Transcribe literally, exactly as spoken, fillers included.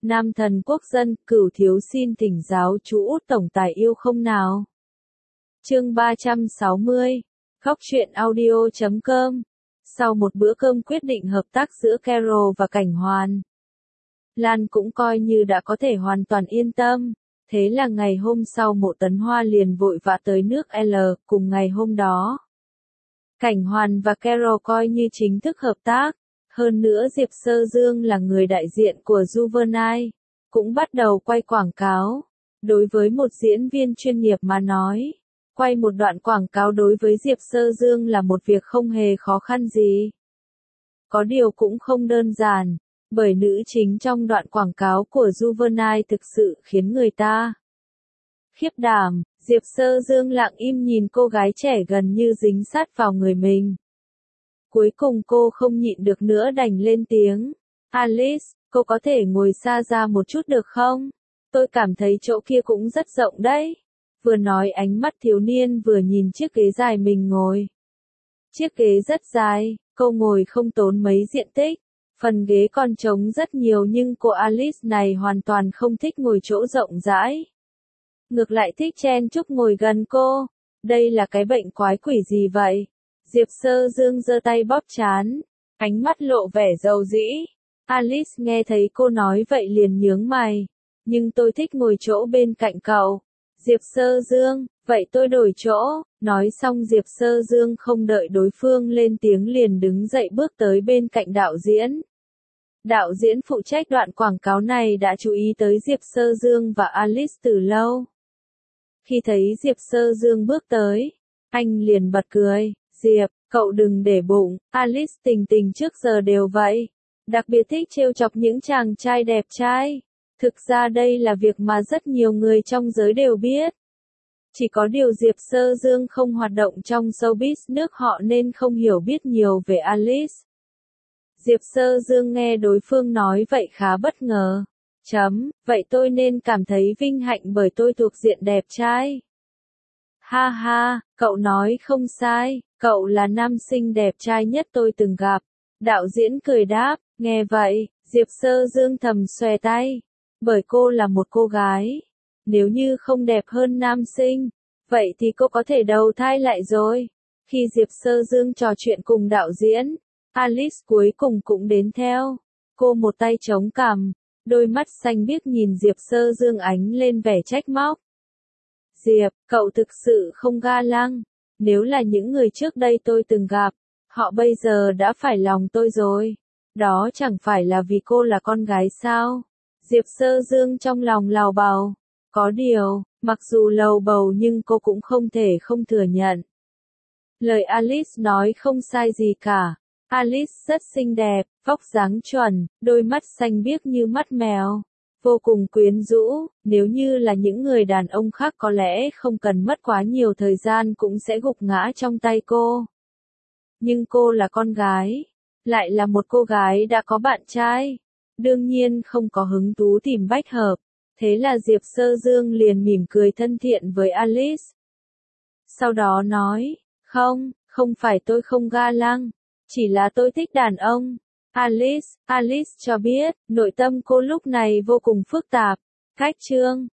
Nam thần quốc dân, Cửu thiếu xin thỉnh giáo chú Út tổng tài yêu không nào. Chương ba trăm sáu mươi. Khóc chuyện audio chấm com. Sau một bữa cơm quyết định hợp tác giữa Carol và Cảnh Hoàn, Lan cũng coi như đã có thể hoàn toàn yên tâm. Thế là ngày hôm sau Mộ Tấn Hoa liền vội vã tới nước L, cùng ngày hôm đó. Cảnh Hoàn và Carol coi như chính thức hợp tác. Hơn nữa Diệp Sơ Dương là người đại diện của Juvenile, cũng bắt đầu quay quảng cáo. Đối với một diễn viên chuyên nghiệp mà nói, quay một đoạn quảng cáo đối với Diệp Sơ Dương là một việc không hề khó khăn gì. Có điều cũng không đơn giản, bởi nữ chính trong đoạn quảng cáo của Juvenile thực sự khiến người ta khiếp đảm. Diệp Sơ Dương lặng im nhìn cô gái trẻ gần như dính sát vào người mình. Cuối cùng cô không nhịn được nữa đành lên tiếng. Alice, cô có thể ngồi xa ra một chút được không? Tôi cảm thấy chỗ kia cũng rất rộng đấy. Vừa nói ánh mắt thiếu niên vừa nhìn chiếc ghế dài mình ngồi. Chiếc ghế rất dài, cô ngồi không tốn mấy diện tích. Phần ghế còn trống rất nhiều nhưng cô Alice này hoàn toàn không thích ngồi chỗ rộng rãi. Ngược lại thích chen chúc ngồi gần cô. Đây là cái bệnh quái quỷ gì vậy? Diệp Sơ Dương giơ tay bóp trán, ánh mắt lộ vẻ dầu dĩ. Alice nghe thấy cô nói vậy liền nhướng mày. Nhưng tôi thích ngồi chỗ bên cạnh cậu. Diệp Sơ Dương, vậy tôi đổi chỗ. Nói xong Diệp Sơ Dương không đợi đối phương lên tiếng liền đứng dậy bước tới bên cạnh đạo diễn. Đạo diễn phụ trách đoạn quảng cáo này đã chú ý tới Diệp Sơ Dương và Alice từ lâu. Khi thấy Diệp Sơ Dương bước tới, anh liền bật cười. Diệp, cậu đừng để bụng, Alice tình tình trước giờ đều vậy. Đặc biệt thích trêu chọc những chàng trai đẹp trai. Thực ra đây là việc mà rất nhiều người trong giới đều biết. Chỉ có điều Diệp Sơ Dương không hoạt động trong showbiz nước họ nên không hiểu biết nhiều về Alice. Diệp Sơ Dương nghe đối phương nói vậy khá bất ngờ. Chấm, vậy tôi nên cảm thấy vinh hạnh bởi tôi thuộc diện đẹp trai. Ha ha, cậu nói không sai, cậu là nam sinh đẹp trai nhất tôi từng gặp. Đạo diễn cười đáp, nghe vậy, Diệp Sơ Dương thầm xòe tay. Bởi cô là một cô gái. Nếu như không đẹp hơn nam sinh, vậy thì cô có thể đầu thai lại rồi. Khi Diệp Sơ Dương trò chuyện cùng đạo diễn, Alice cuối cùng cũng đến theo. Cô một tay chống cằm, đôi mắt xanh biếc nhìn Diệp Sơ Dương ánh lên vẻ trách móc. Diệp, cậu thực sự không ga lăng. Nếu là những người trước đây tôi từng gặp, họ bây giờ đã phải lòng tôi rồi. Đó chẳng phải là vì cô là con gái sao? Diệp Sơ Dương trong lòng lào bào. Có điều, mặc dù lầu bầu nhưng cô cũng không thể không thừa nhận. Lời Alice nói không sai gì cả. Alice rất xinh đẹp, vóc dáng chuẩn, đôi mắt xanh biếc như mắt mèo. Vô cùng quyến rũ, nếu như là những người đàn ông khác có lẽ không cần mất quá nhiều thời gian cũng sẽ gục ngã trong tay cô. Nhưng cô là con gái, lại là một cô gái đã có bạn trai. Đương nhiên không có hứng thú tìm bách hợp. Thế là Diệp Sơ Dương liền mỉm cười thân thiện với Alice. Sau đó nói, không, không phải tôi không ga lăng, chỉ là tôi thích đàn ông. Alice, Alice cho biết, nội tâm cô lúc này vô cùng phức tạp. Cách chương,